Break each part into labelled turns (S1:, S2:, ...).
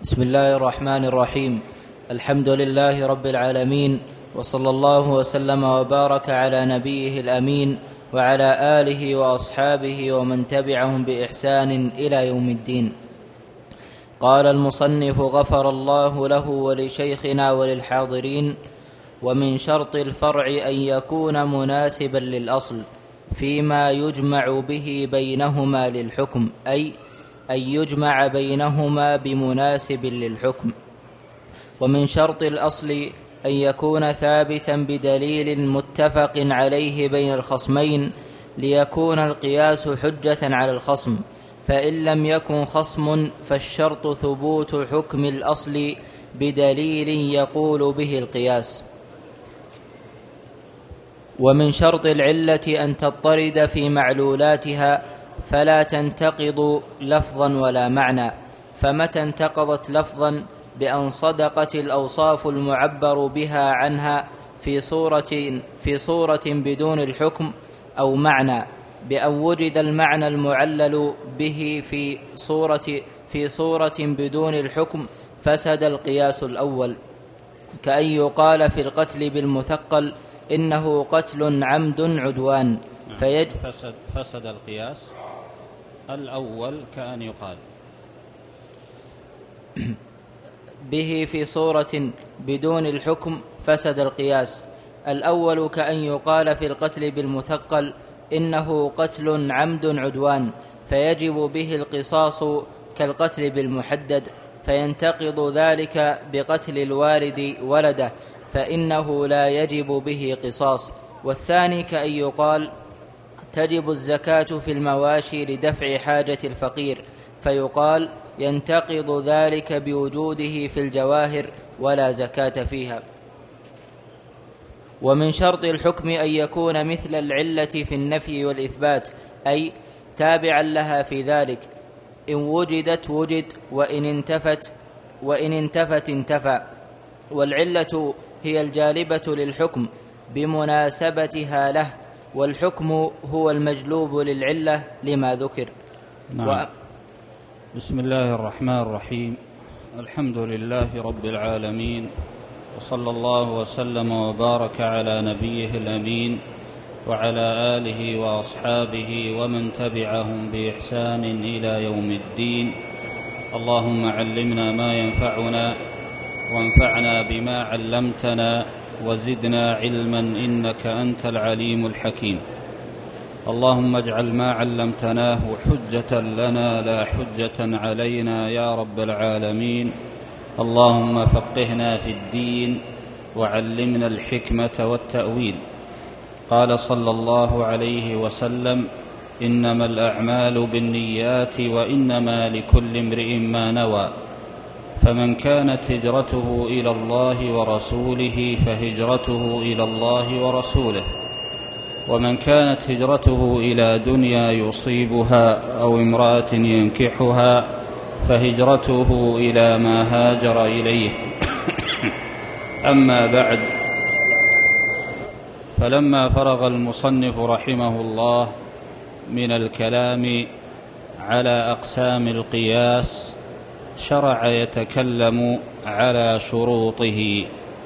S1: بسم الله الرحمن الرحيم. الحمد لله رب العالمين، وصلى الله وسلم وبارك على نبيه الأمين وعلى آله وأصحابه ومن تبعهم بإحسان إلى يوم الدين. قال المصنف غفر الله له ولشيخنا وللحاضرين: ومن شرط الفرع أن يكون مناسبا للأصل فيما يجمع به بينهما للحكم، أي أن يجمع بينهما بمناسب للحكم. ومن شرط الأصل أن يكون ثابتا بدليل متفق عليه بين الخصمين ليكون القياس حجة على الخصم، فإن لم يكن خصم فالشرط ثبوت حكم الأصل بدليل يقول به القياس. ومن شرط العلة أن تضطرد في معلولاتها فلا تنتقض لفظا ولا معنى، فمتى انتقضت لفظا بأن صدقت الأوصاف المعبر بها عنها في صورة بدون الحكم، أو معنى بأن وجد المعنى المعلل به في صورة بدون الحكم، فسد القياس الأول، كأن يقال في القتل بالمثقل إنه قتل عمد عدوان
S2: فسد القياس الأول كأن يقال
S1: به في صورة بدون الحكم، فسد القياس الأول، كأن يقال في القتل بالمثقل إنه قتل عمد عدوان، فيجب به القصاص كالقتل بالمحدد، فينتقض ذلك بقتل الوالد ولده فإنه لا يجب به قصاص. والثاني كأن يقال تجب الزكاة في المواشي لدفع حاجة الفقير، فيقال ينتقض ذلك بوجوده في الجواهر ولا زكاة فيها. ومن شرط الحكم أن يكون مثل العلة في النفي والإثبات، أي تابعا لها في ذلك، إن وجدت وجد، وإن انتفت انتفى. والعلة هي الجالبة للحكم بمناسبتها له، والحكم هو المجلوب للعلة لما ذكر.
S2: نعم. بسم الله الرحمن الرحيم. الحمد لله رب العالمين، وصلى الله وسلم وبارك على نبيه الأمين وعلى آله وأصحابه ومن تبعهم بإحسان إلى يوم الدين. اللهم علمنا ما ينفعنا وانفعنا بما علمتنا وزدنا علما إنك أنت العليم الحكيم. اللهم اجعل ما علمتناه حجة لنا لا حجة علينا يا رب العالمين. اللهم فقهنا في الدين وعلمنا الحكمة والتأويل. قال صلى الله عليه وسلم: إنما الأعمال بالنيات وإنما لكل امرئ ما نوى، فمن كانت هجرته إلى الله ورسوله فهجرته إلى الله ورسوله، ومن كانت هجرته إلى دنيا يصيبها أو امرأة ينكحها فهجرته إلى ما هاجر إليه. أما بعد، فلما فرغ المصنف رحمه الله من الكلام على أقسام القياس شرع يتكلم على شروطه.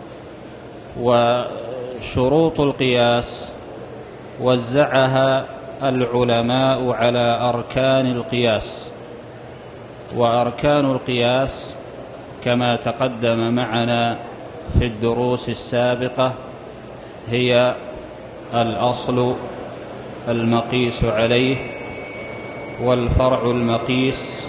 S2: وشروط القياس وزعها العلماء على أركان القياس، وأركان القياس كما تقدم معنا في الدروس السابقة هي الأصل المقيس عليه، والفرع المقيس،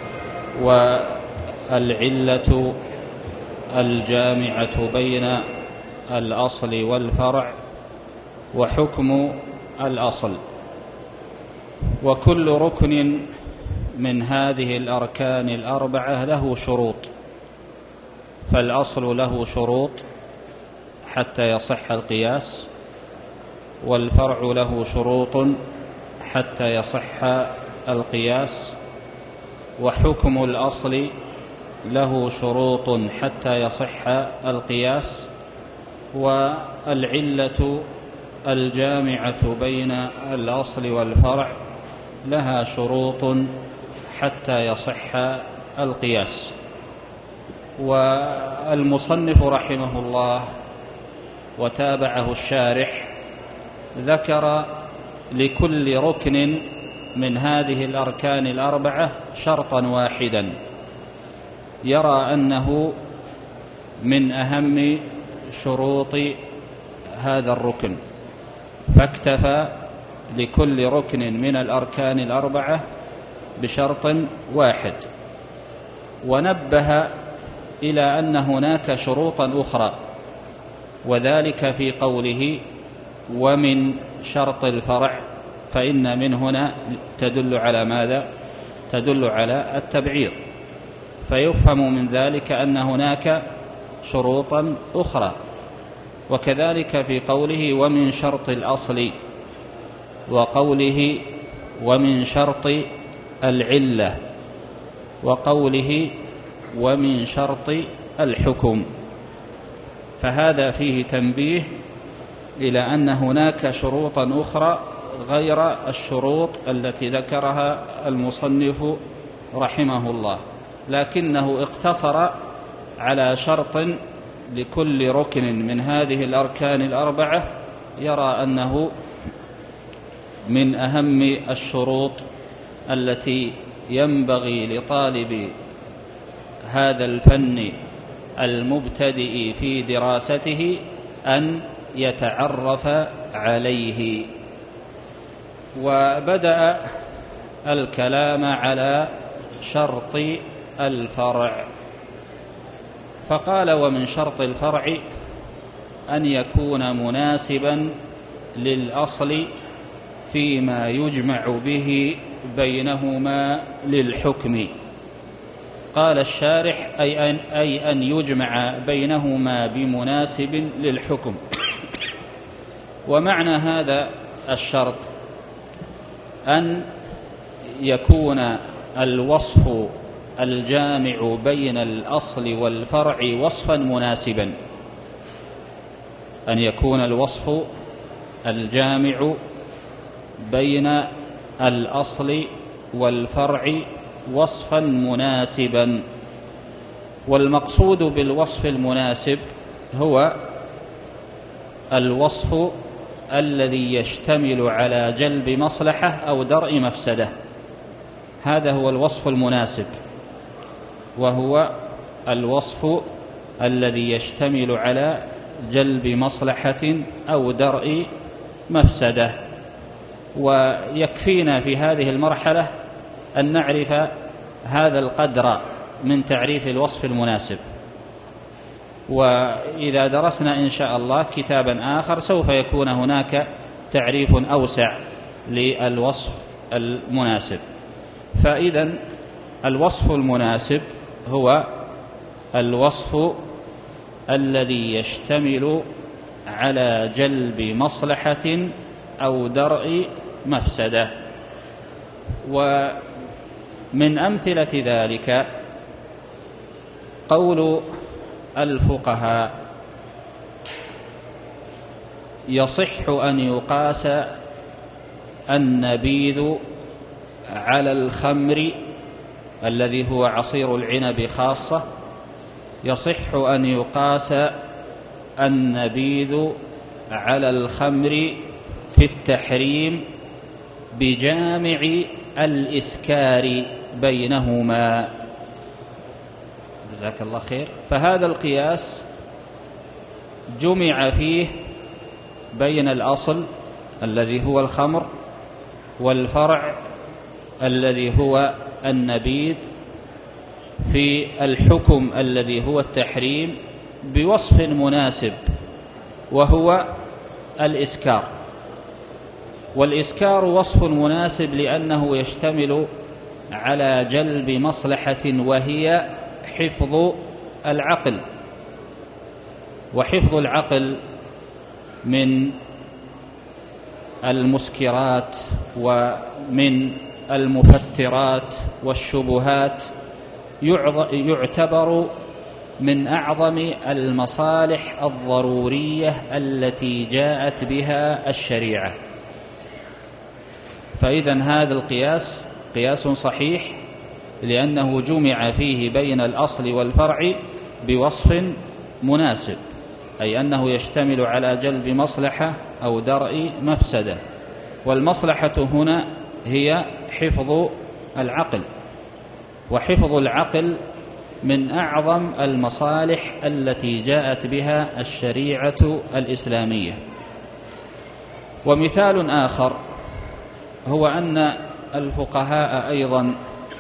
S2: والعلة الجامعة بين الأصل والفرع، وحكم الأصل. وكل ركن من هذه الأركان الأربعة له شروط، فالأصل له شروط حتى يصح القياس، والفرع له شروط حتى يصح القياس، وحكم الأصل له شروط حتى يصح القياس، والعلة الجامعة بين الأصل والفرع لها شروط حتى يصح القياس. والمصنف رحمه الله وتابعه الشارح ذكر لكل ركن من هذه الأركان الأربعة شرطا واحدا يرى أنه من أهم شروط هذا الركن، فاكتفى لكل ركن من الأركان الأربعة بشرط واحد، ونبه إلى أن هناك شروطا أخرى، وذلك في قوله ومن شرط الفرع، فإن من هنا تدل على ماذا؟ تدل على التبعيض، فيفهم من ذلك أن هناك شروطا أخرى. وكذلك في قوله ومن شرط الأصل، وقوله ومن شرط العلة، وقوله ومن شرط الحكم، فهذا فيه تنبيه إلى أن هناك شروطا أخرى غير الشروط التي ذكرها المصنف رحمه الله، لكنه اقتصر على شرط لكل ركن من هذه الأركان الأربعة يرى أنه من أهم الشروط التي ينبغي لطالب هذا الفن المبتدئ في دراسته أن يتعرف عليه. وبدأ الكلام على شرط الفرع، فقال ومن شرط الفرع أن يكون مناسبا للأصل فيما يجمع به بينهما للحكم. قال الشارح أي أن يجمع بينهما بمناسب للحكم. ومعنى هذا الشرط أن يكون الوصف الجامع بين الأصل والفرع وصفا مناسبا، أن يكون الوصف الجامع بين الأصل والفرع وصفا مناسبا. والمقصود بالوصف المناسب هو الوصف الذي يشتمل على جلب مصلحة أو درء مفسدة، هذا هو الوصف المناسب، وهو الوصف الذي يشتمل على جلب مصلحة أو درء مفسدة. ويكفينا في هذه المرحلة أن نعرف هذا القدر من تعريف الوصف المناسب، وإذا درسنا إن شاء الله كتابا آخر سوف يكون هناك تعريف أوسع للوصف المناسب. فإذا الوصف المناسب هو الوصف الذي يشتمل على جلب مصلحة أو درء مفسدة. ومن أمثلة ذلك قول الفقهاء يصح أن يقاس النبيذ على الخمر الذي هو عصير العنب خاصة، يصح أن يقاس النبيذ على الخمر في التحريم بجامع الإسكار بينهما. جزاك الله خير. فهذا القياس جمع فيه بين الأصل الذي هو الخمر والفرع الذي هو النبيذ في الحكم الذي هو التحريم بوصف مناسب، وهو الإسكار. والإسكار وصف مناسب لأنه يشتمل على جلب مصلحة وهي حفظ العقل، وحفظ العقل من المسكرات ومن المفترات والشبهات يعتبر من أعظم المصالح الضرورية التي جاءت بها الشريعة. فإذن هذا القياس قياس صحيح لأنه جمع فيه بين الأصل والفرع بوصف مناسب، أي أنه يشتمل على جلب مصلحة أو درء مفسدة. والمصلحة هنا هي حفظ العقل، وحفظ العقل من أعظم المصالح التي جاءت بها الشريعة الإسلامية. ومثال آخر هو أن الفقهاء أيضا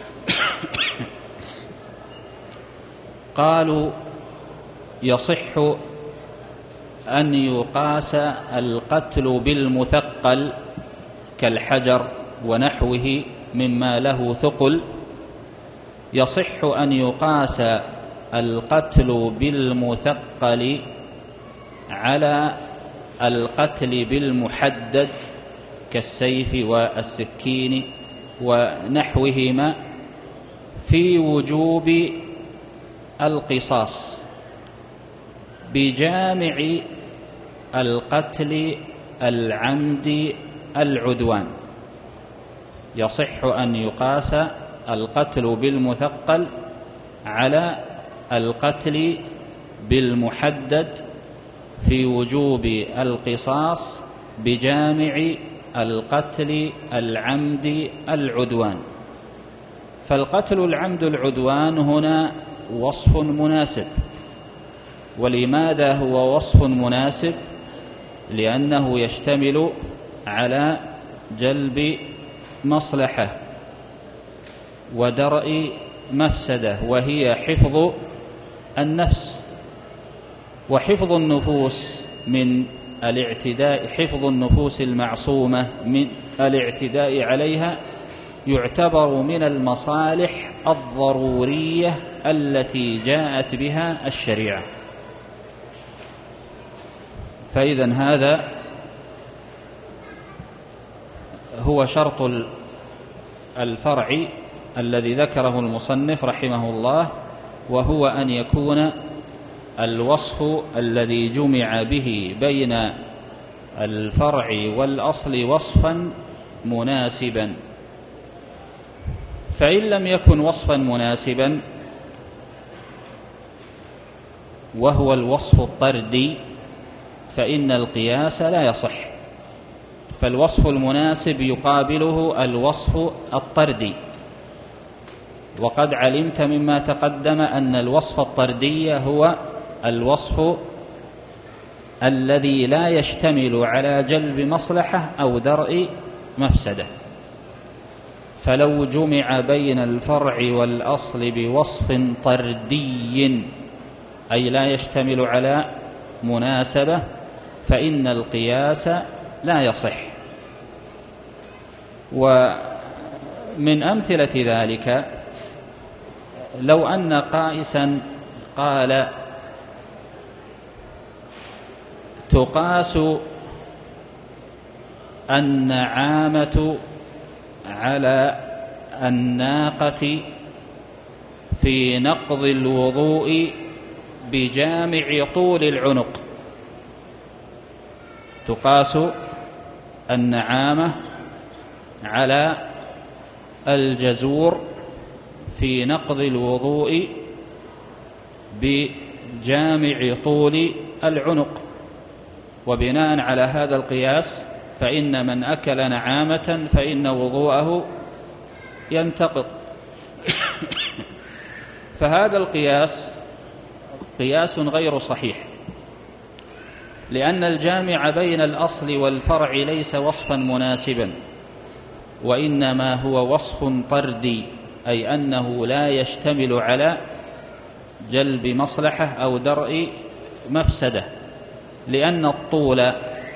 S2: قالوا يصح أن يقاس القتل بالمثقل كالحجر ونحوه مما له ثقل، يصح أن يقاس القتل بالمثقل على القتل بالمحدد كالسيف والسكين ونحوهما في وجوب القصاص بجامع القتل العمد العدوان. يصح أن يقاس القتل بالمثقل على القتل بالمحدد في وجوب القصاص بجامع القتل العمد العدوان. فالقتل العمد العدوان هنا وصف مناسب. ولماذا هو وصف مناسب؟ لأنه يشتمل على جلب مصلحة ودرء مفسدة، وهي حفظ النفس وحفظ النفوس من الاعتداء، حفظ النفوس المعصومة من الاعتداء عليها يعتبر من المصالح الضرورية التي جاءت بها الشريعة. فإذن هذا هو شرط الفرع الذي ذكره المصنف رحمه الله، وهو أن يكون الوصف الذي جمع به بين الفرع والأصل وصفا مناسبا. فإن لم يكن وصفا مناسبا وهو الوصف الطردي فإن القياس لا يصح. فالوصف المناسب يقابله الوصف الطردي، وقد علمت مما تقدم أن الوصف الطردي هو الوصف الذي لا يشتمل على جلب مصلحة أو درء مفسدة. فلو جمع بين الفرع والأصل بوصف طردي أي لا يشتمل على مناسبة فإن القياس لا يصح. ومن أمثلة ذلك لو أن قائسا قال تقاس النعامة على الناقة في نقض الوضوء بجامع طول العنق. تقاس النعامة على الجزور في نقض الوضوء بجامع طول العنق. وبناء على هذا القياس فإن من أكل نعامة فإن وضوءه ينتقض. فهذا القياس قياس غير صحيح، لأن الجامع بين الأصل والفرع ليس وصفا مناسبا، وإنما هو وصف طردي، أي أنه لا يشتمل على جلب مصلحة أو درء مفسدة، لأن الطول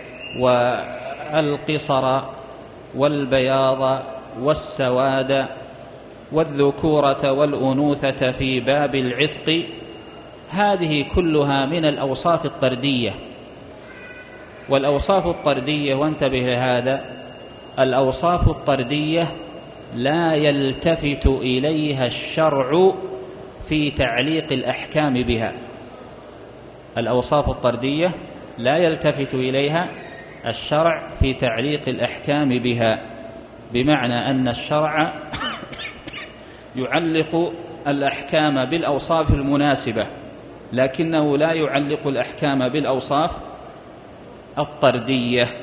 S2: والقصر والبياض والسواد والذكورة والأنوثة في باب العتق هذه كلها من الأوصاف الطردية. والأوصاف الطردية، وانتبه لهذا، الأوصاف الطردية لا يلتفت إليها الشرع في تعليق الأحكام بها. الأوصاف الطردية لا يلتفت إليها الشرع في تعليق الأحكام بها، بمعنى أن الشرع يعلق الأحكام بالأوصاف المناسبة لكنه لا يعلق الأحكام بالأوصاف الطردية.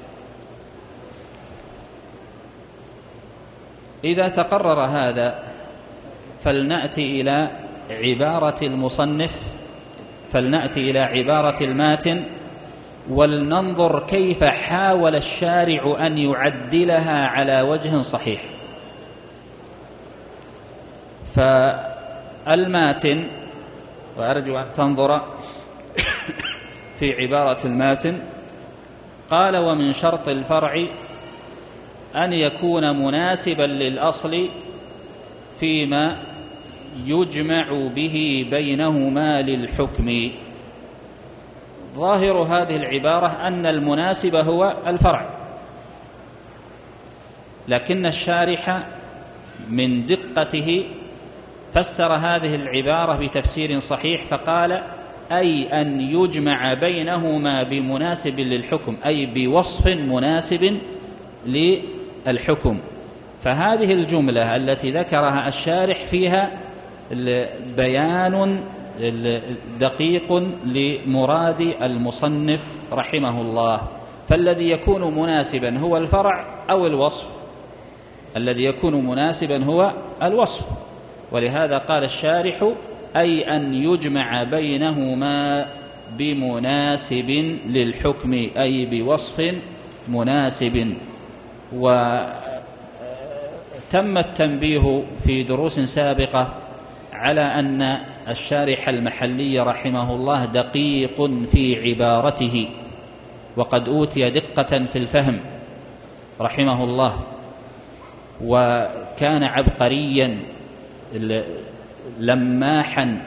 S2: إذا تقرر هذا فلنأتي إلى عبارة المصنف، فلنأتي إلى عبارة الماتن، ولننظر كيف حاول الشارع أن يعدلها على وجه صحيح. فالماتن، وأرجو أن تنظر في عبارة الماتن، قال: ومن شرط الفرع أن يكون مناسبا للأصل فيما يجمع به بينهما للحكم. ظاهر هذه العبارة أن المناسب هو الفرع، لكن الشارح من دقته فسر هذه العبارة بتفسير صحيح، فقال: أي أن يجمع بينهما بمناسب للحكم، أي بوصف مناسب للحكم. فهذه الجملة التي ذكرها الشارح فيها بيان دقيق لمراد المصنف رحمه الله. فالذي يكون مناسبا هو الفرع أو الوصف، الذي يكون مناسبا هو الوصف. ولهذا قال الشارح: أي أن يجمع بينهما بمناسب للحكم، أي بوصف مناسب. وتم التنبيه في دروس سابقة على أن الشارح المحلي رحمه الله دقيق في عبارته، وقد أوتي دقة في الفهم رحمه الله، وكان عبقريا لماحا.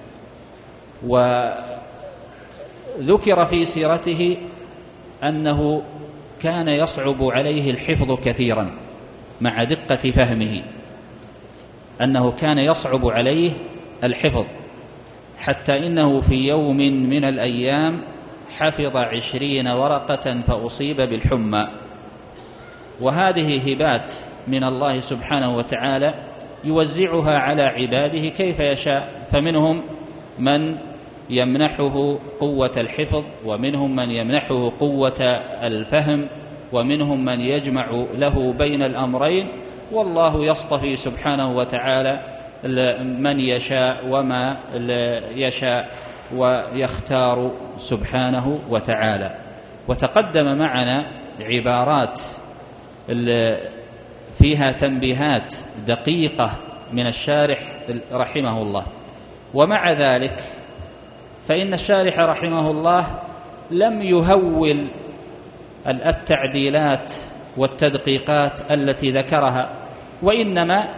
S2: وذكر في سيرته أنه كان يصعب عليه الحفظ كثيرا مع دقة فهمه، أنه كان يصعب عليه الحفظ، حتى إنه في يوم من الأيام حفظ 20 ورقة فأصيب بالحمى. وهذه هبات من الله سبحانه وتعالى يوزعها على عباده كيف يشاء، فمنهم من يمنحه قوة الحفظ، ومنهم من يمنحه قوة الفهم، ومنهم من يجمع له بين الأمرين. والله يصطفي سبحانه وتعالى من يشاء وما يشاء، ويختار سبحانه وتعالى. وتقدم معنا عبارات فيها تنبيهات دقيقة من الشارح رحمه الله. ومع ذلك فإن الشارح رحمه الله لم يهول التعديلات والتدقيقات التي ذكرها، وإنما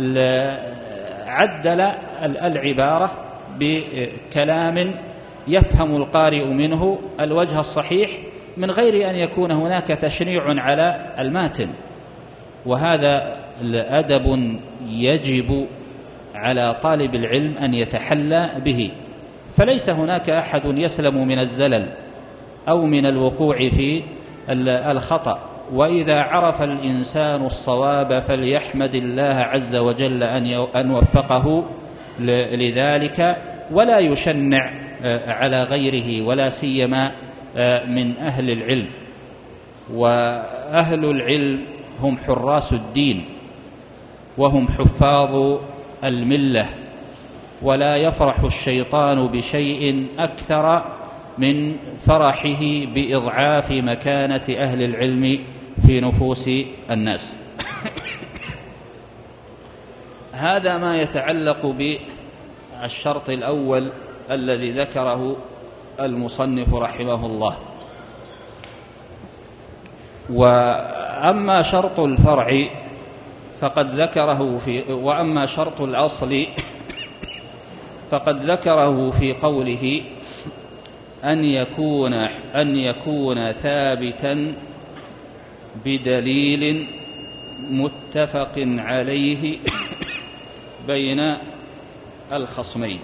S2: عدل العبارة بكلام يفهم القارئ منه الوجه الصحيح، من غير أن يكون هناك تشنيع على الماتن. وهذا أدب يجب على طالب العلم أن يتحلى به. فليس هناك أحد يسلم من الزلل أو من الوقوع في الخطأ. وإذا عرف الإنسان الصواب فليحمد الله عز وجل أن وفقه لذلك، ولا يشنع على غيره، ولا سيما من أهل العلم. وأهل العلم هم حراس الدين، وهم حفاظ الملة، ولا يفرح الشيطان بشيء أكثر من فرحه بإضعاف مكانة أهل العلم في نفوس الناس. هذا ما يتعلق بالشرط الأول الذي ذكره المصنف رحمه الله. وأما شرط الفرع فقد ذكره وأما شرط الأصل فقد ذكره في قوله أن يكون ثابتا بدليل متفق عليه بين الخصمين.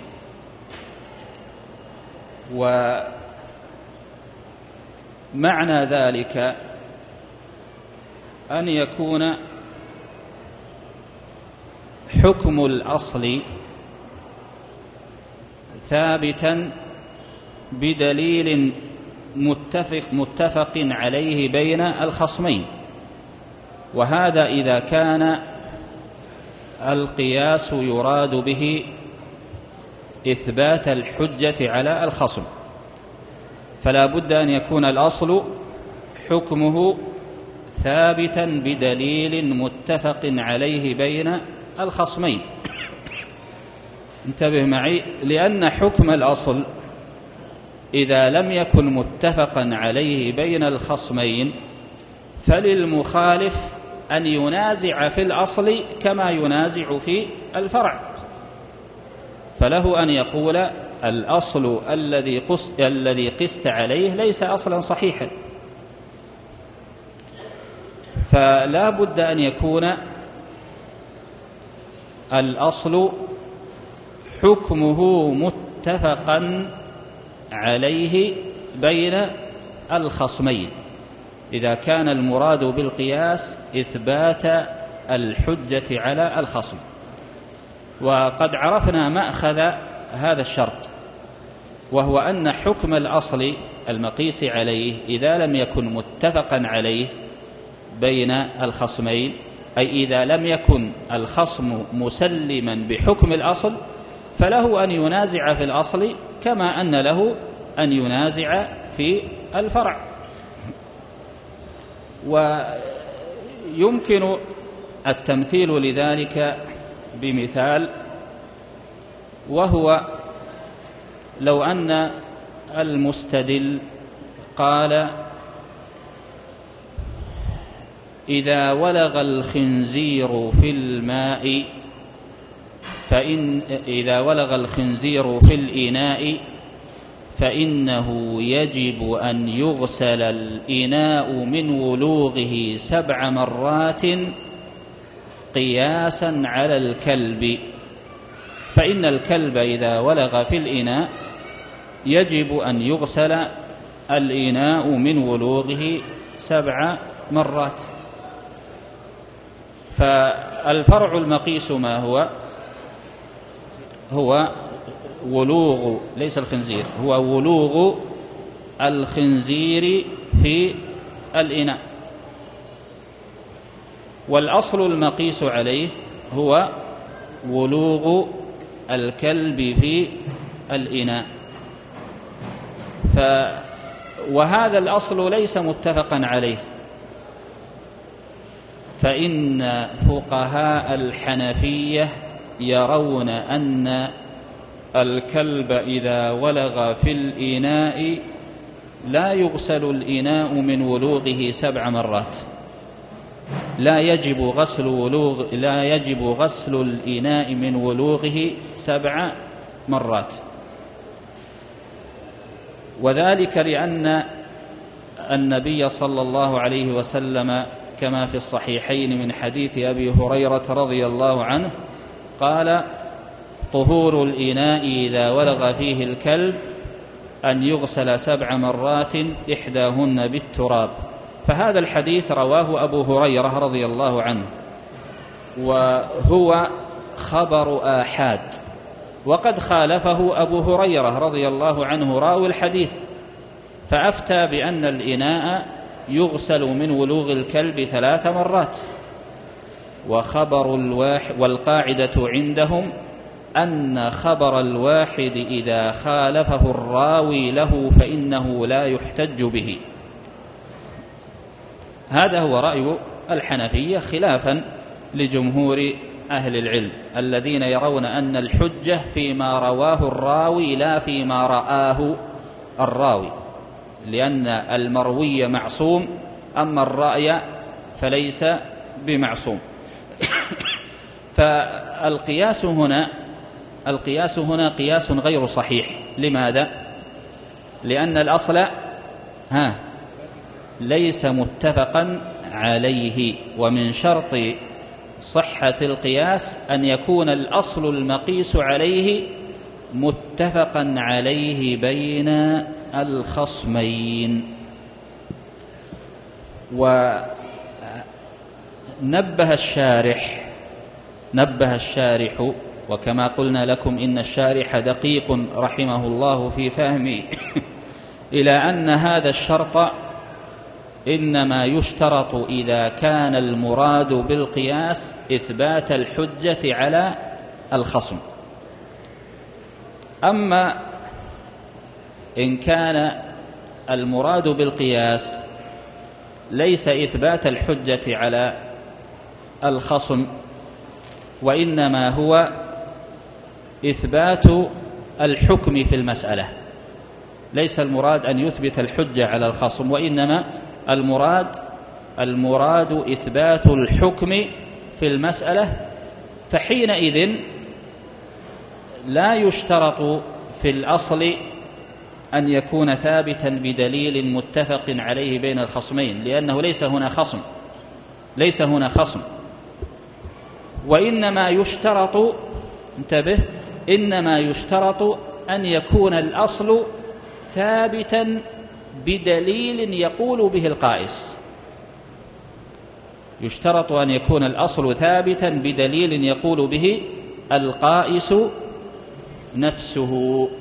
S2: ومعنى ذلك أن يكون حكم الأصل ثابتا بدليل متفق عليه بين الخصمين، وهذا إذا كان القياس يراد به إثبات الحجة على الخصم، فلا بد أن يكون الأصل حكمه ثابتا بدليل متفق عليه بين الخصمين. انتبه معي، لأن حكم الأصل إذا لم يكن متفقا عليه بين الخصمين فللمخالف أن ينازع في الأصل كما ينازع في الفرع، فله أن يقول الأصل الذي قست عليه ليس أصلا صحيحا، فلا بد أن يكون الأصل حكمه متفقا عليه بين الخصمين إذا كان المراد بالقياس إثبات الحجة على الخصم. وقد عرفنا مأخذ هذا الشرط، وهو أن حكم الأصل المقيس عليه إذا لم يكن متفقا عليه بين الخصمين، أي إذا لم يكن الخصم مسلما بحكم الأصل، فله أن ينازع في الأصل كما أن له أن ينازع في الفرع. ويمكن التمثيل لذلك بمثال، وهو لو أن المستدل قال إذا ولغ الخنزير في الماء إذا ولغ الخنزير في الإناء فإنه يجب أن يغسل الإناء من ولوغه 7 مرات قياسا على الكلب، فإن الكلب إذا ولغ في الإناء يجب أن يغسل الإناء من ولوغه 7 مرات. فالفرع المقيس ما هو ولوغ، ليس الخنزير، هو ولوغ الخنزير في الإناء، والأصل المقيس عليه هو ولوغ الكلب في الإناء. وهذا الأصل ليس متفقا عليه، فإن فقهاء الحنفية يرون أن الكلب إذا ولغ في الإناء لا يغسل الإناء من ولوغه 7 مرات، لا يجب غسل الإناء من ولوغه 7 مرات، وذلك لأن النبي صلى الله عليه وسلم كما في الصحيحين من حديث أبي هريرة رضي الله عنه قال طهور الإناء إذا ولغ فيه الكلب أن يغسل 7 مرات إحداهن بالتراب. فهذا الحديث رواه أبو هريرة رضي الله عنه، وهو خبر آحاد، وقد خالفه أبو هريرة رضي الله عنه راوي الحديث، فأفتى بأن الإناء يغسل من ولوغ الكلب 3 مرات. والقاعدة عندهم أن خبر الواحد إذا خالفه الراوي له فإنه لا يحتج به. هذا هو رأي الحنفية خلافا لجمهور أهل العلم الذين يرون أن الحجة فيما رواه الراوي لا فيما رآه الراوي، لأن المروي معصوم أما الرأي فليس بمعصوم. فالقياس هنا قياس غير صحيح. لماذا؟ لأن الأصل ليس متفقا عليه، ومن شرط صحة القياس أن يكون الأصل المقيس عليه متفقا عليه بين الخصمين. ونبه الشارح وكما قلنا لكم إن الشارح دقيق رحمه الله في فهمه إلى أن هذا الشرط إنما يشترط إذا كان المراد بالقياس إثبات الحجة على الخصم. أما إن كان المراد بالقياس ليس إثبات الحجة على الخصم، وإنما هو إثبات الحكم في المسألة، ليس المراد أن يثبت الحجة على الخصم، وإنما المراد إثبات الحكم في المسألة، فحينئذ لا يشترط في الأصل أن يكون ثابتا بدليل متفق عليه بين الخصمين، لأنه ليس هنا خصم، وإنما يشترط، انتبه، إنما يشترط أن يكون الأصل ثابتا بدليل يقول به القائس. يشترط أن يكون الأصل ثابتا بدليل يقول به القائس نفسه.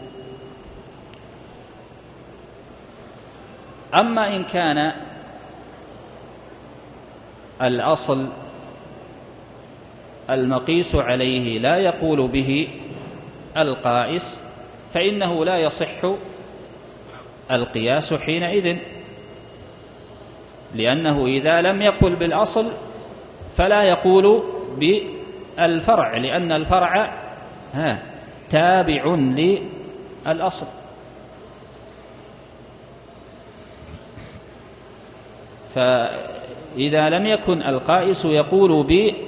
S2: أما إن كان الأصل المقيس عليه لا يقول به القائس فإنه لا يصح القياس حينئذ، لأنه إذا لم يقل بالأصل فلا يقول بالفرع، لأن الفرع تابع للأصل. فإذا لم يكن القائس يقول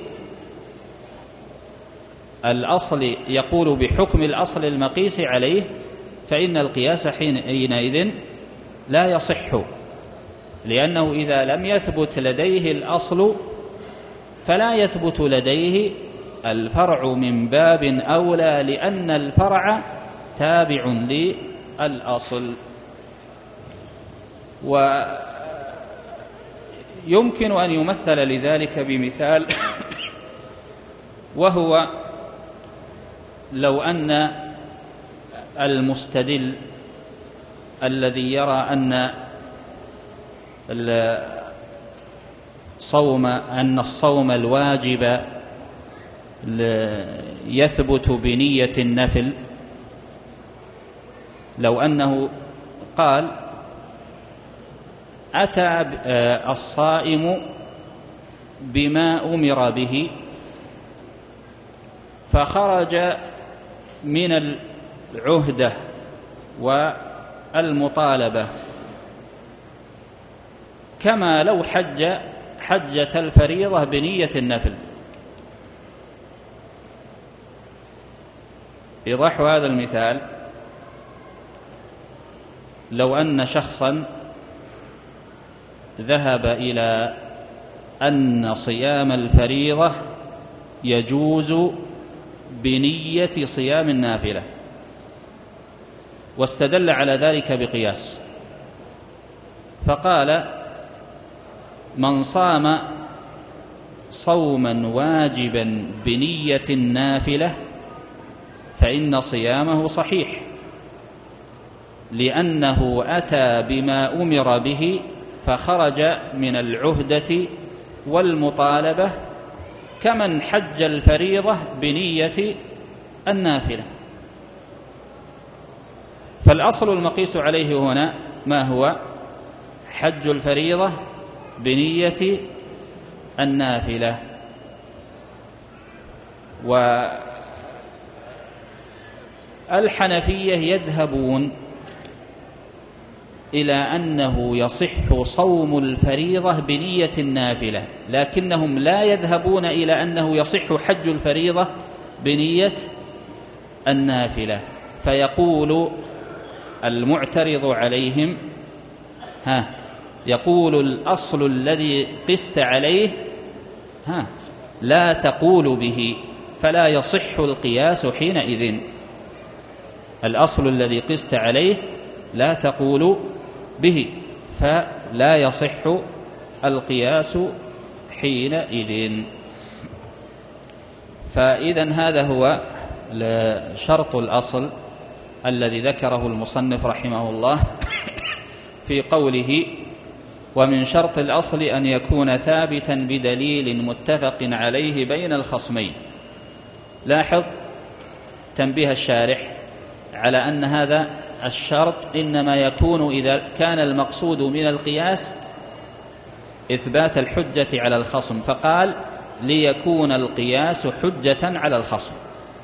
S2: بالأصل، يقول بحكم الأصل المقيس عليه، فإن القياس حينئذ لا يصح، لأنه إذا لم يثبت لديه الأصل فلا يثبت لديه الفرع من باب أولى، لأن الفرع تابع للأصل. ويمكن أن يمثل لذلك بمثال، وهو لو أن المستدل الذي يرى أن الصوم الواجب يثبت بنية النفل، لو أنه قال أتى الصائم بما أمر به فخرج من العهدة والمطالبة كما لو حجة الفريضة بنية النفل. إيضاح هذا المثال: لو أن شخصا ذهب إلى أن صيام الفريضة يجوز بنية صيام النافلة، واستدل على ذلك بقياس، فقال: من صام صوما واجبا بنية النافلة فإن صيامه صحيح، لأنه أتى بما أمر به فخرج من العهدة والمطالبة كمن حج الفريضة بنية النافلة. فالأصل المقيس عليه هنا ما هو؟ حج الفريضة بنية النافلة. والحنفية يذهبون إلى أنه يصح صوم الفريضة بنية النافلة، لكنهم لا يذهبون إلى أنه يصح حج الفريضة بنية النافلة. فيقول المعترض عليهم: يقول الأصل الذي قست عليه لا تقول به، فلا يصح القياس حينئذ. الأصل الذي قست عليه لا تقول به، فلا يصح القياس حينئذ. فإذن هذا هو شرط الأصل الذي ذكره المصنف رحمه الله في قوله: ومن شرط الأصل أن يكون ثابتا بدليل متفق عليه بين الخصمين. لاحظ تنبيه الشارح على أن هذا الشرط إنما يكون إذا كان المقصود من القياس إثبات الحجة على الخصم، فقال: ليكون القياس حجة على الخصم.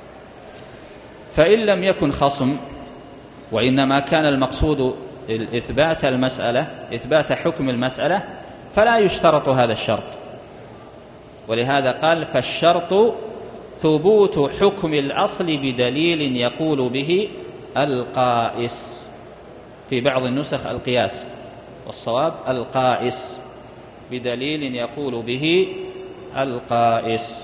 S2: فإن لم يكن خصم وإنما كان المقصود إثبات المسألة، إثبات حكم المسألة، فلا يشترط هذا الشرط. ولهذا قال: فالشرط ثبوت حكم الأصل بدليل يقول به القائس. في بعض النسخ القياس، والصواب القائس، بدليل يقول به القائس.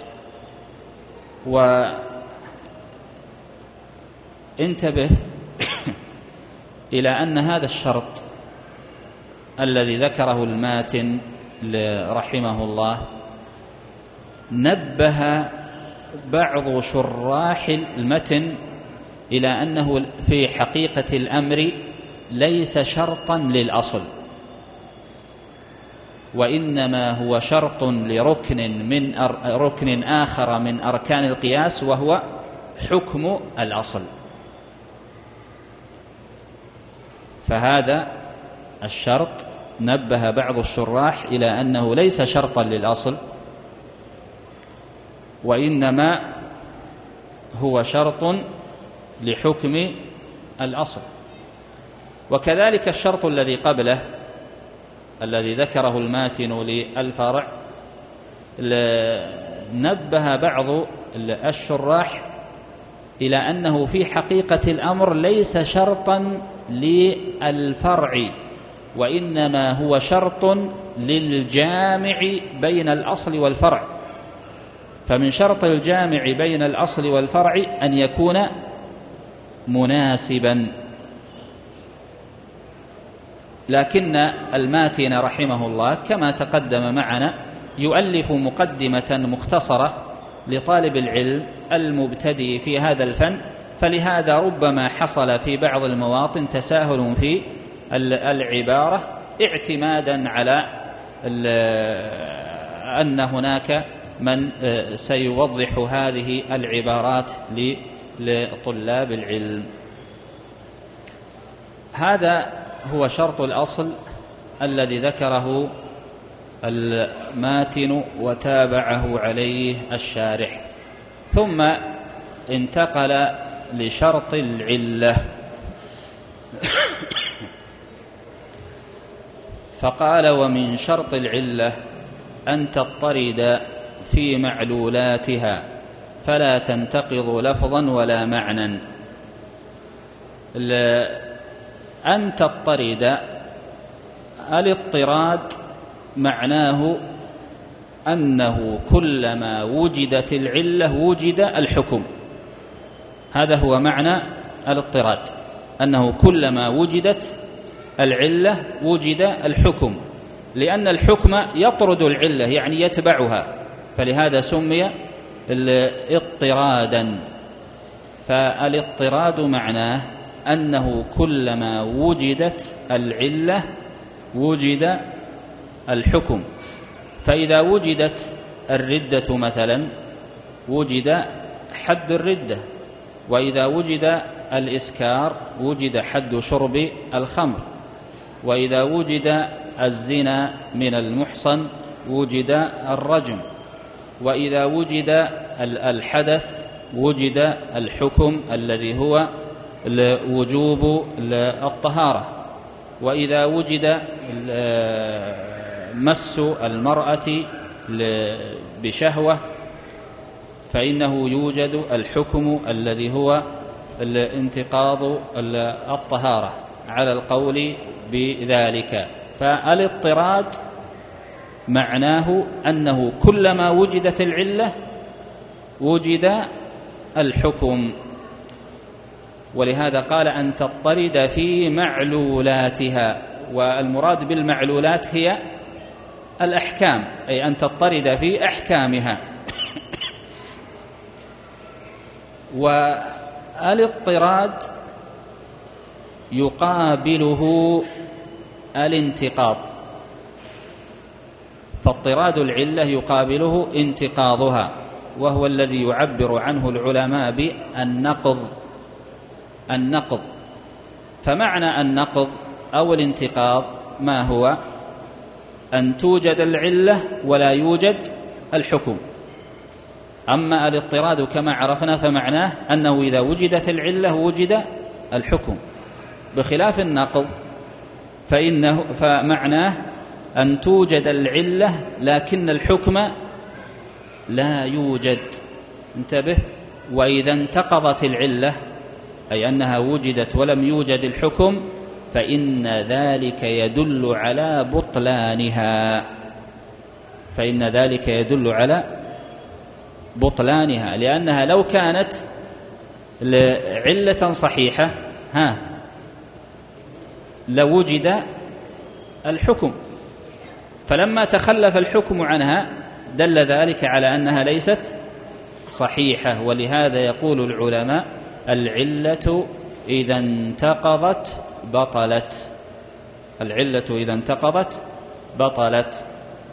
S2: وانتبه إلى أن هذا الشرط الذي ذكره الماتن رحمه الله نبه بعض شراح المتن إلى أنه في حقيقة الأمر ليس شرطا للأصل، وإنما هو شرط ركن آخر من أركان القياس، وهو حكم الأصل. فهذا الشرط نبه بعض الشراح إلى أنه ليس شرطا للأصل، وإنما هو شرط لحكم الأصل. وكذلك الشرط الذي قبله الذي ذكره الماتن للفرع نبه بعض الشراح إلى أنه في حقيقة الأمر ليس شرطا للفرع، وإنما هو شرط للجامع بين الأصل والفرع. فمن شرط الجامع بين الأصل والفرع أن يكون مناسبا. لكن الماتن رحمه الله كما تقدم معنا يؤلف مقدمة مختصرة لطالب العلم المبتدئ في هذا الفن، فلهذا ربما حصل في بعض المواطن تساهل في العبارة اعتمادا على أن هناك من سيوضح هذه العبارات لطلاب العلم. هذا هو شرط الأصل الذي ذكره الماتن وتابعه عليه الشارح، ثم انتقل لشرط العلة فقال: ومن شرط العلة أن تضطرد في معلولاتها فلا تنتقض لفظا ولا معنى. أن تضطرد، الاضطراد معناه أنه كلما وجدت العلة وجد الحكم. هذا هو معنى الاضطراد، أنه كلما وجدت العلة وجد الحكم، لأن الحكم يطرد العلة يعني يتبعها، فلهذا سمي اضطرادا. فالاضطراد معناه أنه كلما وجدت العلة وجد الحكم. فإذا وجدت الردة مثلا وجد حد الردة، وإذا وجد الإسكار وجد حد شرب الخمر، وإذا وجد الزنا من المحصن وجد الرجم، وإذا وجد الحدث وجد الحكم الذي هو وجوب الطهارة، وإذا وجد مس المرأة بشهوة فإنه يوجد الحكم الذي هو انتقاض الطهارة على القول بذلك. فالاضطراد معناه أنه كلما وجدت العلة وجد الحكم، ولهذا قال أن تضطرد في معلولاتها. والمراد بالمعلولات هي الأحكام، أي أن تضطرد في أحكامها. والاضطراد يقابله الانتقاض، فاضطراد العلة يقابله انتقاضها، وهو الذي يعبر عنه العلماء بالنقض. فمعنى النقض أو الانتقاض ما هو؟ أن توجد العلة ولا يوجد الحكم. أما الاضطراد كما عرفنا فمعناه أنه إذا وجدت العلة وجد الحكم، بخلاف النقض فمعناه أن توجد العلة لكن الحكم لا يوجد. انتبه، وإذا انتقضت العلة أي أنها وجدت ولم يوجد الحكم فإن ذلك يدل على بطلانها، لأنها لو كانت علة صحيحة لوجد الحكم، فلما تخلف الحكم عنها دل ذلك على أنها ليست صحيحة. ولهذا يقول العلماء: العلة إذا انتقضت بطلت. العلة إذا انتقضت بطلت.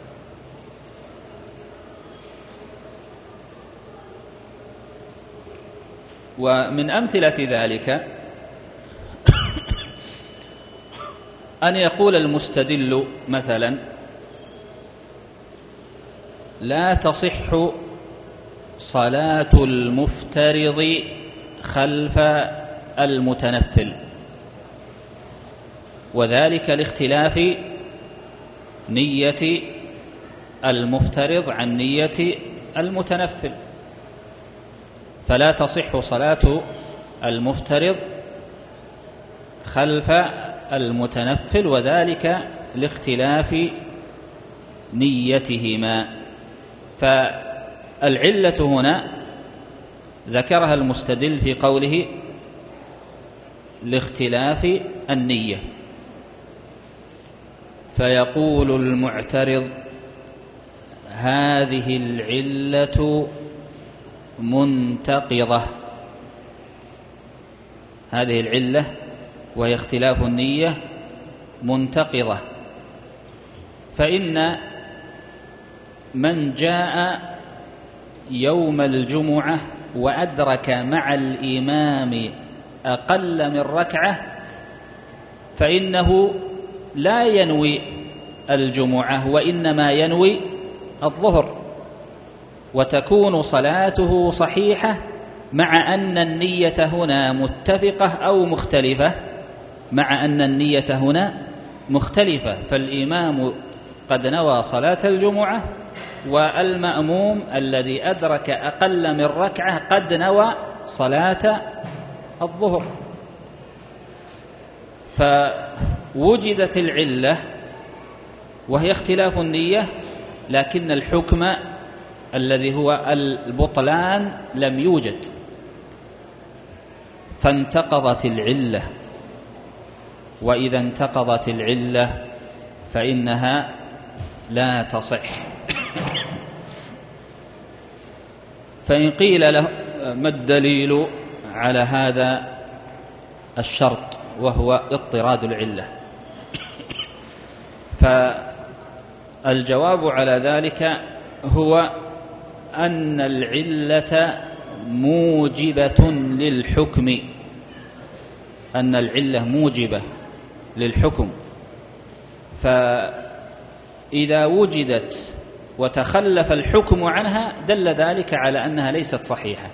S2: ومن أمثلة ذلك أن يقول المستدل مثلا: لا تصح صلاة المفترض خلف المتنفل، وذلك لاختلاف نية المفترض عن نية المتنفل، فلا تصح صلاة المفترض خلف المتنفل وذلك لاختلاف نيتهما. فالعلة هنا ذكرها المستدل في قوله لاختلاف النية، فيقول المعترض: هذه العلة منتقضة، هذه العلة وهي اختلاف النية منتقضة، فإن من جاء يوم الجمعة وأدرك مع الإمام أقل من ركعة فإنه لا ينوي الجمعة وإنما ينوي الظهر، وتكون صلاته صحيحة مع أن النية هنا متفقة أو مختلفة، مع أن النية هنا مختلفة، فالإمام قد نوى صلاة الجمعة والمأموم الذي أدرك أقل من ركعة قد نوى صلاة الظهر. فوجدت العلة وهي اختلاف النية، لكن الحكم الذي هو البطلان لم يوجد، فانتقضت العلة، وإذا انتقضت العلة فإنها لا تصح. فإن قيل له: ما الدليل على هذا الشرط وهو اضطراد العلة؟ فالجواب على ذلك هو أن العلة موجبة للحكم، أن العلة موجبة للحكم، فإذا وجدت وتخلف الحكم عنها دل ذلك على أنها ليست صحيحة.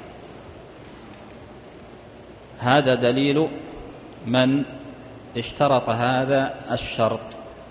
S2: هذا دليل من اشترط هذا الشرط.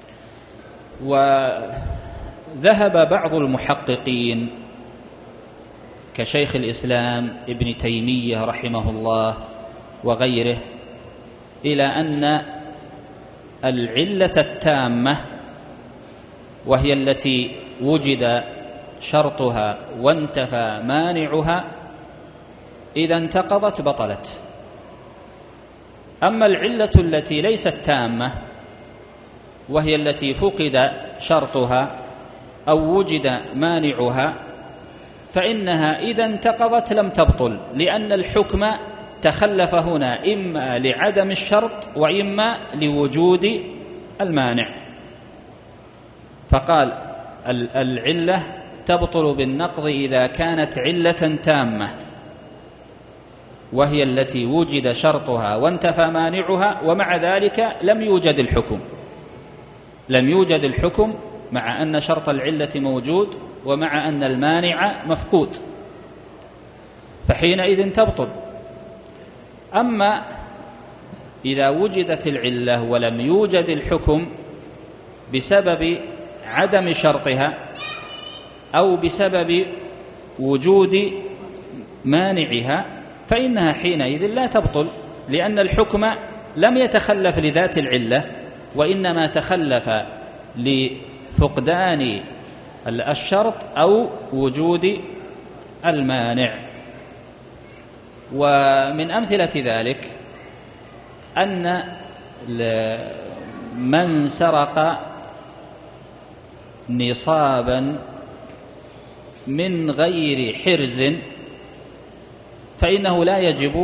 S2: وذهب بعض المحققين كشيخ الإسلام ابن تيمية رحمه الله وغيره إلى أن العلة التامة، وهي التي وجد شرطها وانتفى مانعها، إذا انتقضت بطلت. أما العلة التي ليست تامة وهي التي فقد شرطها أو وجد مانعها، فإنها إذا انتقضت لم تبطل، لأن الحكم تخلف هنا إما لعدم الشرط وإما لوجود المانع. فقال العلة تبطل بالنقض إذا كانت علة تامة، وهي التي وجد شرطها وانتفى مانعها، ومع ذلك لم يوجد الحكم مع أن شرط العلة موجود ومع أن المانع مفقود، فحينئذ تبطل. أما إذا وجدت العلة ولم يوجد الحكم بسبب عدم شرطها أو بسبب وجود مانعها، فإنها حينئذ لا تبطل، لأن الحكم لم يتخلف لذات العلة، وإنما تخلف لفقدان الشرط أو وجود المانع. ومن أمثلة ذلك أن من سرق نصابا من غير حرز فإنه لا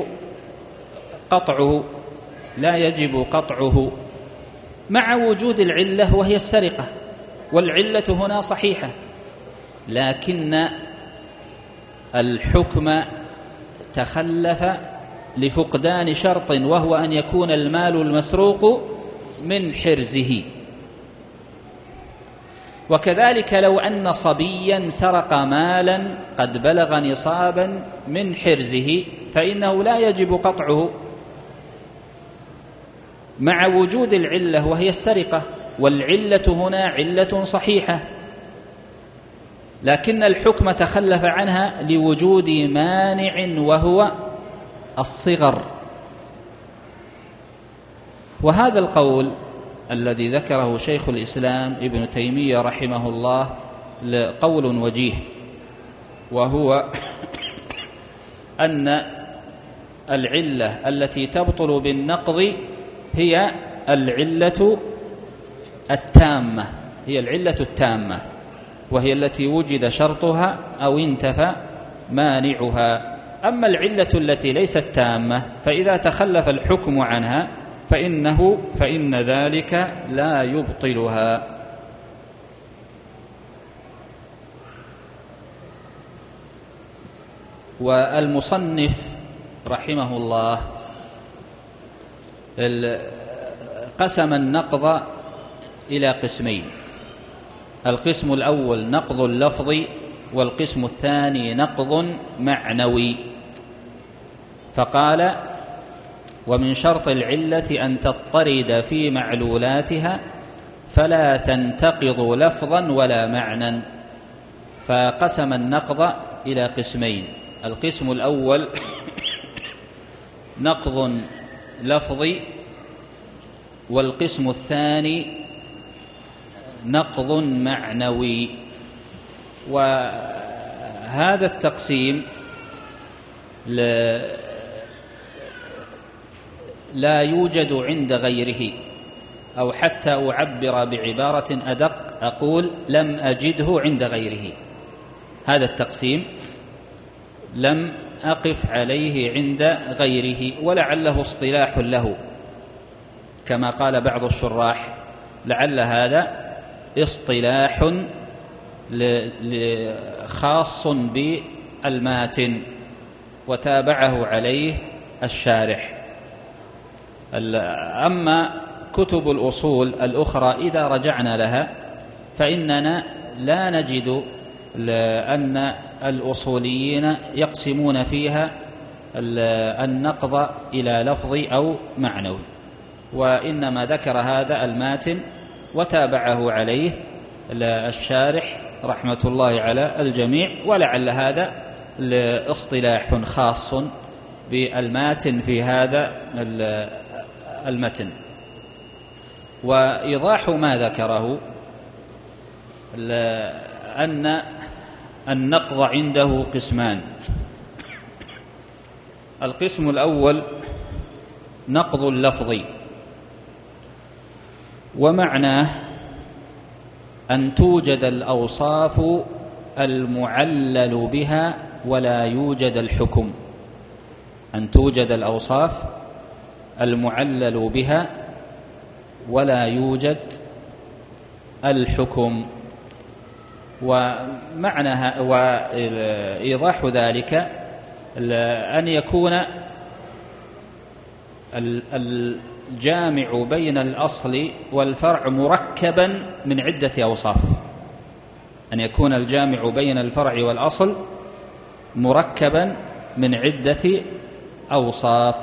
S2: يجب قطعه مع وجود العلة وهي السرقة، والعلة هنا صحيحة، لكن الحكم تخلف لفقدان شرط، وهو أن يكون المال المسروق من حرزه. وكذلك لو أن صبيا سرق مالا قد بلغ نصابا من حرزه فإنه لا يجب قطعه مع وجود العلة وهي السرقة، والعلة هنا علة صحيحة، لكن الحكم تخلف عنها لوجود مانع وهو الصغر. وهذا القول الذي ذكره شيخ الإسلام ابن تيمية رحمه الله قول وجيه، وهو أن العلة التي تبطل بالنقض هي العلة التامة، وهي التي وجد شرطها أو انتفى مانعها. أما العلة التي ليست تامة فإذا تخلف الحكم عنها فإن ذلك لا يبطلها. والمصنف رحمه الله قسم النقض إلى قسمين: القسم الأول نقض لفظي، والقسم الثاني نقض معنوي. فقال: ومن شرط العلة أن تضطرد في معلولاتها فلا تنتقض لفظا ولا معنى. فقسم النقض إلى قسمين: القسم الأول نقض لفظي، والقسم الثاني نقض معنوي. وهذا التقسيم لا يوجد عند غيره، أو حتى أعبر بعبارة أدق أقول لم أجده عند غيره. هذا التقسيم لم أقف عليه عند غيره، ولعله اصطلاح له كما قال بعض الشراح، لعل هذا اصطلاح خاص بالماتن وتابعه عليه الشارح. أما كتب الأصول الأخرى إذا رجعنا لها فإننا لا نجد أن الأصوليين يقسمون فيها النقض إلى لفظي أو معنوي، وإنما ذكر هذا الماتن وتابعه عليه الشارح رحمة الله على الجميع، ولعل هذا اصطلاح خاص بالماتن في هذا المتن. وإيضاح ما ذكره أن النقض عنده قسمان: القسم الأول نقض اللفظي، ومعناه أن توجد الأوصاف المعلل بها ولا يوجد الحكم، أن توجد الأوصاف المعلل بها ولا يوجد الحكم. ومعنى وإيضاح ذلك أن يكون الجامع بين الأصل والفرع مركبا من عدة أوصاف، أن يكون الجامع بين الفرع والأصل مركبا من عدة أوصاف.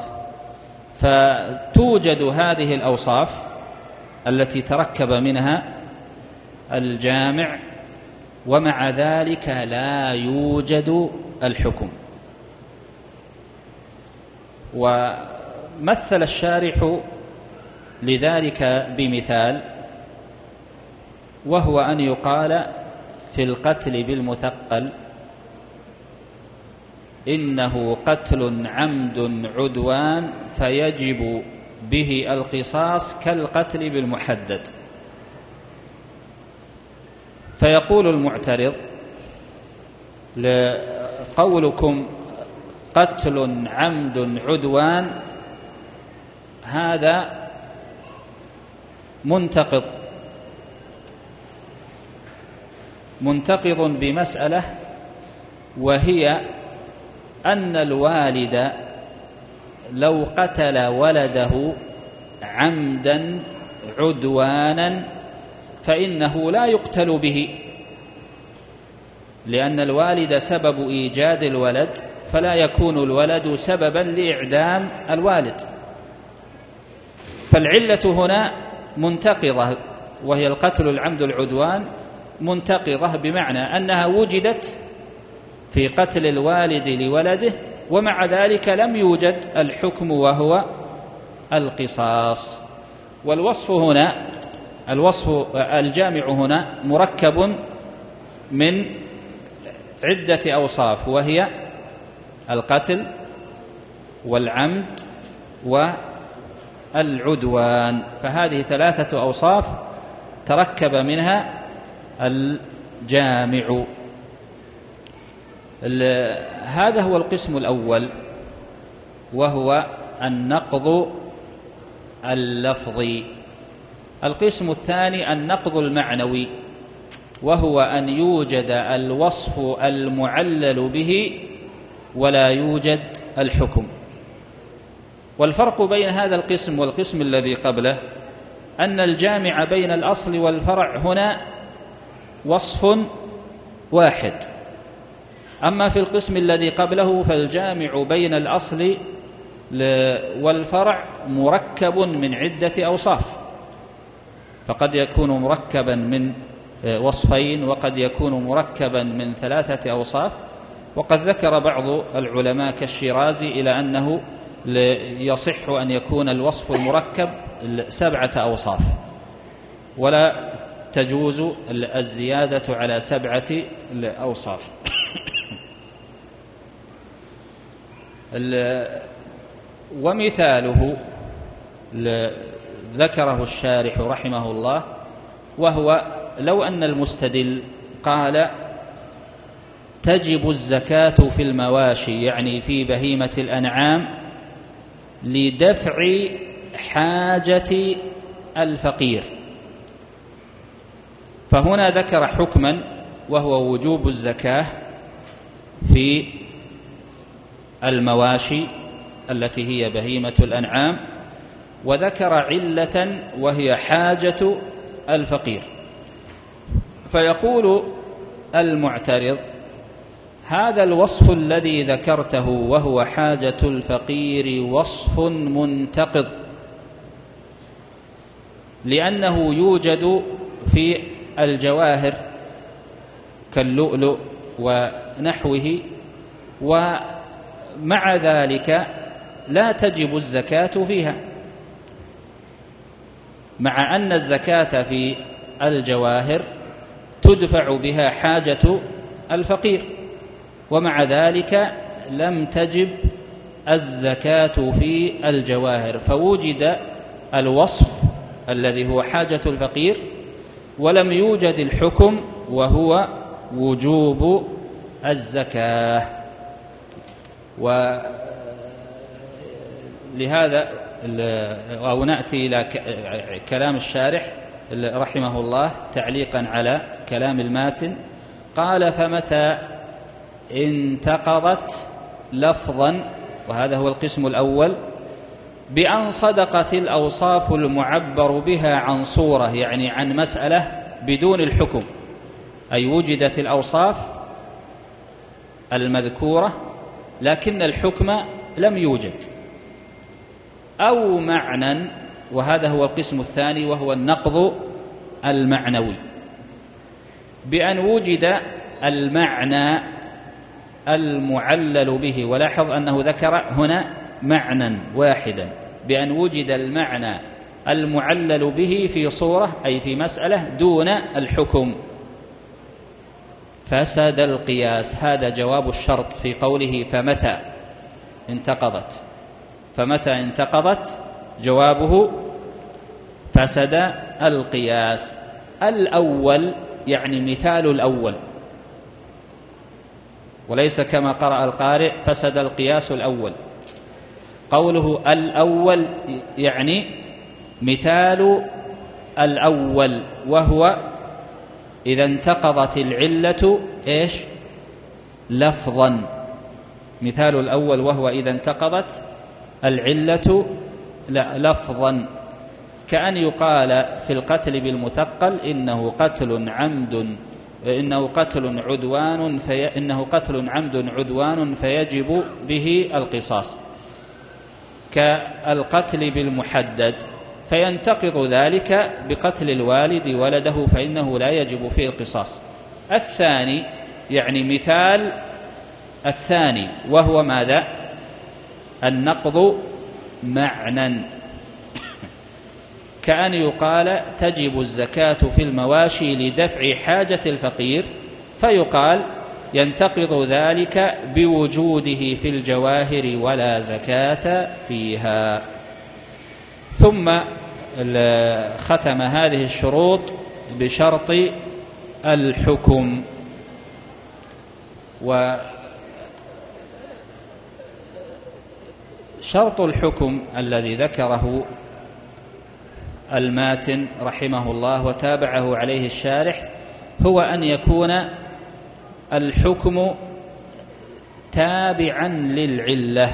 S2: فتوجد هذه الأوصاف التي تركب منها الجامع، ومع ذلك لا يوجد الحكم. ومثل الشارح لذلك بمثال، وهو أن يقال في القتل بالمثقل إنه قتل عمد عدوان فيجب به القصاص كالقتل بالمحدد. فيقول المعترض: لقولكم قتل عمد عدوان هذا منتقض بمسألة، وهي أن الوالد لو قتل ولده عمدا عدوانا فإنه لا يقتل به، لأن الوالد سبب إيجاد الولد، فلا يكون الولد سببا لإعدام الوالد. فالعلة هنا منتقضة، وهي القتل العمد العدوان منتقضة، بمعنى أنها وجدت في قتل الوالد لولده، ومع ذلك لم يوجد الحكم وهو القصاص. الوصف الجامع هنا مركب من عدة أوصاف، وهي القتل والعمد والعدوان. فهذه 3 أوصاف تركب منها الجامع. هذا هو القسم الأول، وهو النقض اللفظي. القسم الثاني النقض المعنوي، وهو أن يوجد الوصف المعلل به ولا يوجد الحكم. والفرق بين هذا القسم والقسم الذي قبله أن الجامع بين الأصل والفرع هنا وصف واحد، أما في القسم الذي قبله فالجامع بين الأصل والفرع مركب من عدة أوصاف، فقد يكون مركبا من وصفين، وقد يكون مركبا من 3 أوصاف. وقد ذكر بعض العلماء كالشيرازي إلى أنه يصح أن يكون الوصف المركب 7 أوصاف، ولا تجوز الزيادة على 7 أوصاف. ومثاله ذكره الشارح رحمه الله، وهو لو أن المستدل قال تجب الزكاة في المواشي، يعني في بهيمة الأنعام، لدفع حاجة الفقير، فهنا ذكر حكما وهو وجوب الزكاة في المواشي التي هي بهيمة الأنعام، وذكر علة وهي حاجة الفقير. فيقول المعترض: هذا الوصف الذي ذكرته وهو حاجة الفقير وصف منتقض، لأنه يوجد في الجواهر كاللؤلؤ ونحوه، ومع ذلك لا تجب الزكاة فيها، مع أن الزكاة في الجواهر تدفع بها حاجة الفقير، ومع ذلك لم تجب الزكاة في الجواهر. فوجد الوصف الذي هو حاجة الفقير، ولم يوجد الحكم وهو وجوب الزكاة. ولهذا أو نأتي إلى كلام الشارح رحمه الله تعليقا على كلام الماتن. قال: فمتى انتقضت لفظا، وهذا هو القسم الأول، بأن صدقت الأوصاف المعبر بها عن صورة، يعني عن مسألة بدون الحكم، أي وجدت الأوصاف المذكورة لكن الحكم لم يوجد، أو معنى، وهذا هو القسم الثاني وهو النقض المعنوي، بأن وجد المعنى المعلل به. ولاحظ أنه ذكر هنا معنى واحدا، بأن وجد المعنى المعلل به في صورة أي في مسألة دون الحكم، فسد القياس. هذا جواب الشرط في قوله فمتى انتقضت. فمتى انتقضت جوابه فسد القياس. الأول يعني مثال الأول، وليس كما قرأ القارئ فسد القياس الأول. قوله الأول يعني مثال الأول، وهو إذا انتقضت العلة إيش؟ لفظا. مثال الأول وهو إذا انتقضت العلة لفظا، كأن يقال في القتل بالمثقل إنه قتل عمد عدوان فيجب به القصاص، كالقتل بالمحدد فينتقض ذلك بقتل الوالد ولده فإنه لا يجب فيه القصاص. الثاني يعني مثال الثاني وهو ماذا؟ النقض معنى، كأن يقال تجب الزكاة في المواشي لدفع حاجة الفقير، فيقال ينتقض ذلك بوجوده في الجواهر ولا زكاة فيها. ثم ختم هذه الشروط بشرط الحكم. وشرط الحكم الذي ذكره الماتن رحمه الله وتابعه عليه الشارح هو أن يكون الحكم تابعا للعلة،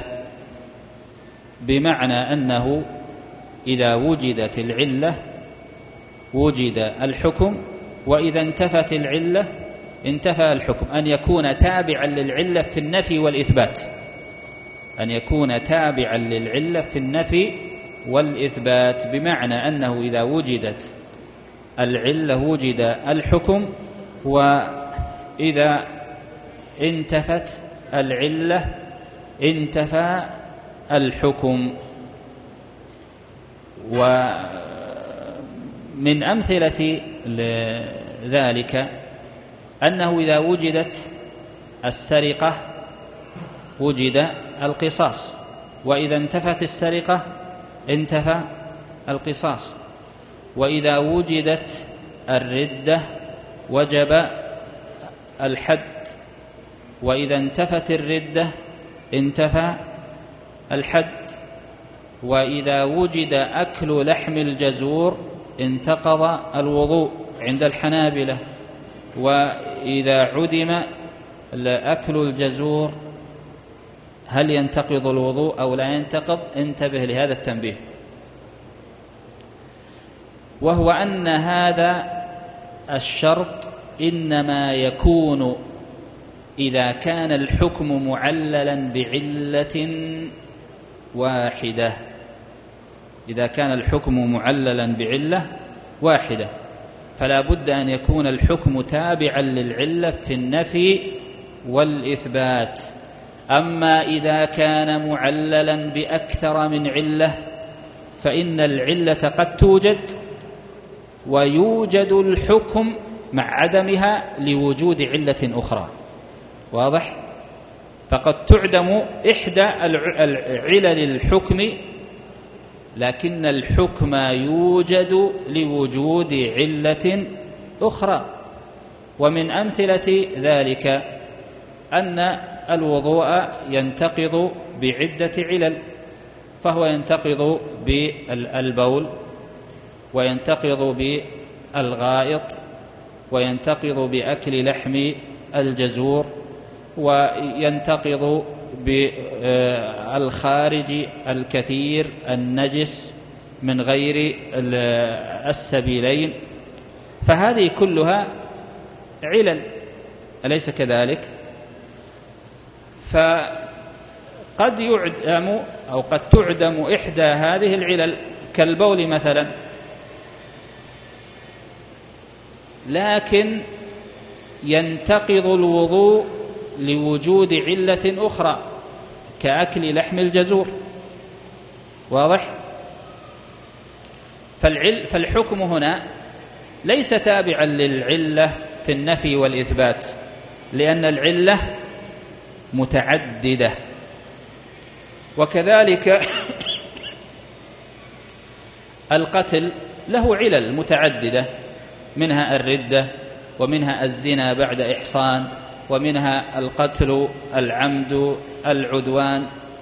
S2: بمعنى أنه إذا وجدت العلة وجد الحكم، وإذا انتفت العلة انتفى الحكم. أن يكون تابعا للعلة في النفي والإثبات، أن يكون تابعا للعلة في النفي والإثبات، بمعنى أنه إذا وجدت العلة وجد الحكم، وإذا انتفت العلة انتفى الحكم. ومن أمثلة ذلك أنه إذا وجدت السرقة وجد القصاص، وإذا انتفت السرقة انتفى القصاص، وإذا وجدت الردة وجب الحد، وإذا انتفت الردة انتفى الحد، وإذا وجد أكل لحم الجزور انتقض الوضوء عند الحنابلة، وإذا عدم أكل الجزور هل ينتقض الوضوء أو لا ينتقض؟ انتبه لهذا التنبيه، وهو أن هذا الشرط إنما يكون إذا كان الحكم معللا بعلة واحدة. إذا كان الحكم معللا بعلة واحدة فلا بد أن يكون الحكم تابعا للعلة في النفي والإثبات. أما إذا كان معللا بأكثر من علة فإن العلة قد توجد ويوجد الحكم مع عدمها لوجود علة أخرى. واضح؟ فقد تعدم إحدى علل الحكم لكن الحكم يوجد لوجود علة أخرى. ومن أمثلة ذلك أن الوضوء ينتقض بعدة علل، فهو ينتقض بالبول، وينتقض بالغائط، وينتقض بأكل لحم الجزور، وينتقض بالخارج الكثير النجس من غير السبيلين، فهذه كلها علل، أليس كذلك؟ فقد يعدم أو قد تعدم إحدى هذه العلل كالبول مثلا، لكن ينتقض الوضوء لوجود علة أخرى كأكل لحم الجزور. واضح؟ فالحكم هنا ليس تابعا للعلة في النفي والإثبات، لأن العلة متعددة. وكذلك القتل له علل متعددة، منها الردة، ومنها الزنا بعد إحصان، ومنها القتل العمد العدوان.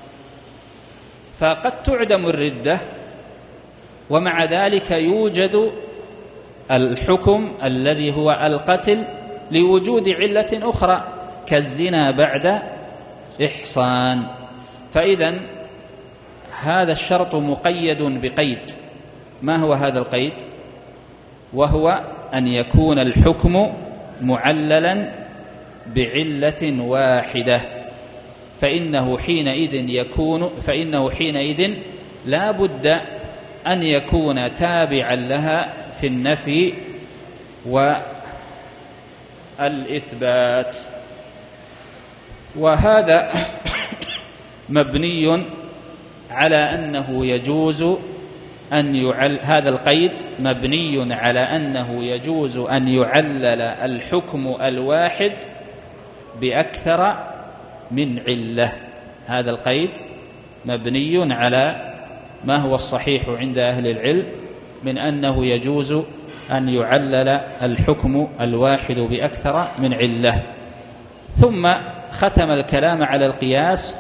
S2: فقد تعدم الردة ومع ذلك يوجد الحكم الذي هو القتل لوجود علة أخرى كالزنا بعد إحصان. فإذن هذا الشرط مقيد بقيد. ما هو هذا القيد؟ وهو أن يكون الحكم معللا بعلة واحدة، فإنه حينئذ لا بد أن يكون تابعا لها في النفي والإثبات. وهذا مبني على أنه يجوز هذا القيد مبني على أنه يجوز أن يعلل الحكم الواحد بأكثر من علة. هذا القيد مبني على ما هو الصحيح عند أهل العلم من أنه يجوز أن يعلل الحكم الواحد بأكثر من علة. ثم ختم الكلام على القياس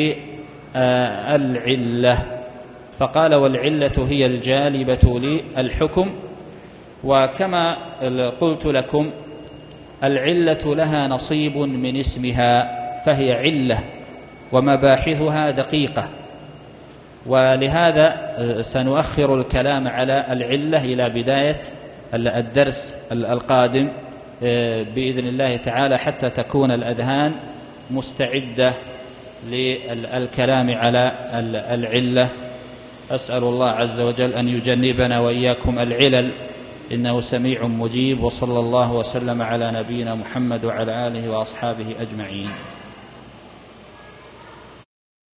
S2: بالعلة، فقال: والعلة هي الجالبة للحكم. وكما قلت لكم العلة لها نصيب من اسمها، فهي علة ومباحثها دقيقة، ولهذا سنؤخر الكلام على العلة إلى بداية الدرس القادم بإذن الله تعالى، حتى تكون الأذهان مستعدة للكلام على العلة. أسأل الله عز وجل أن يجنبنا وإياكم العلل، إنه سميع مجيب. وصلى الله وسلم على نبينا محمد وعلى آله وأصحابه أجمعين.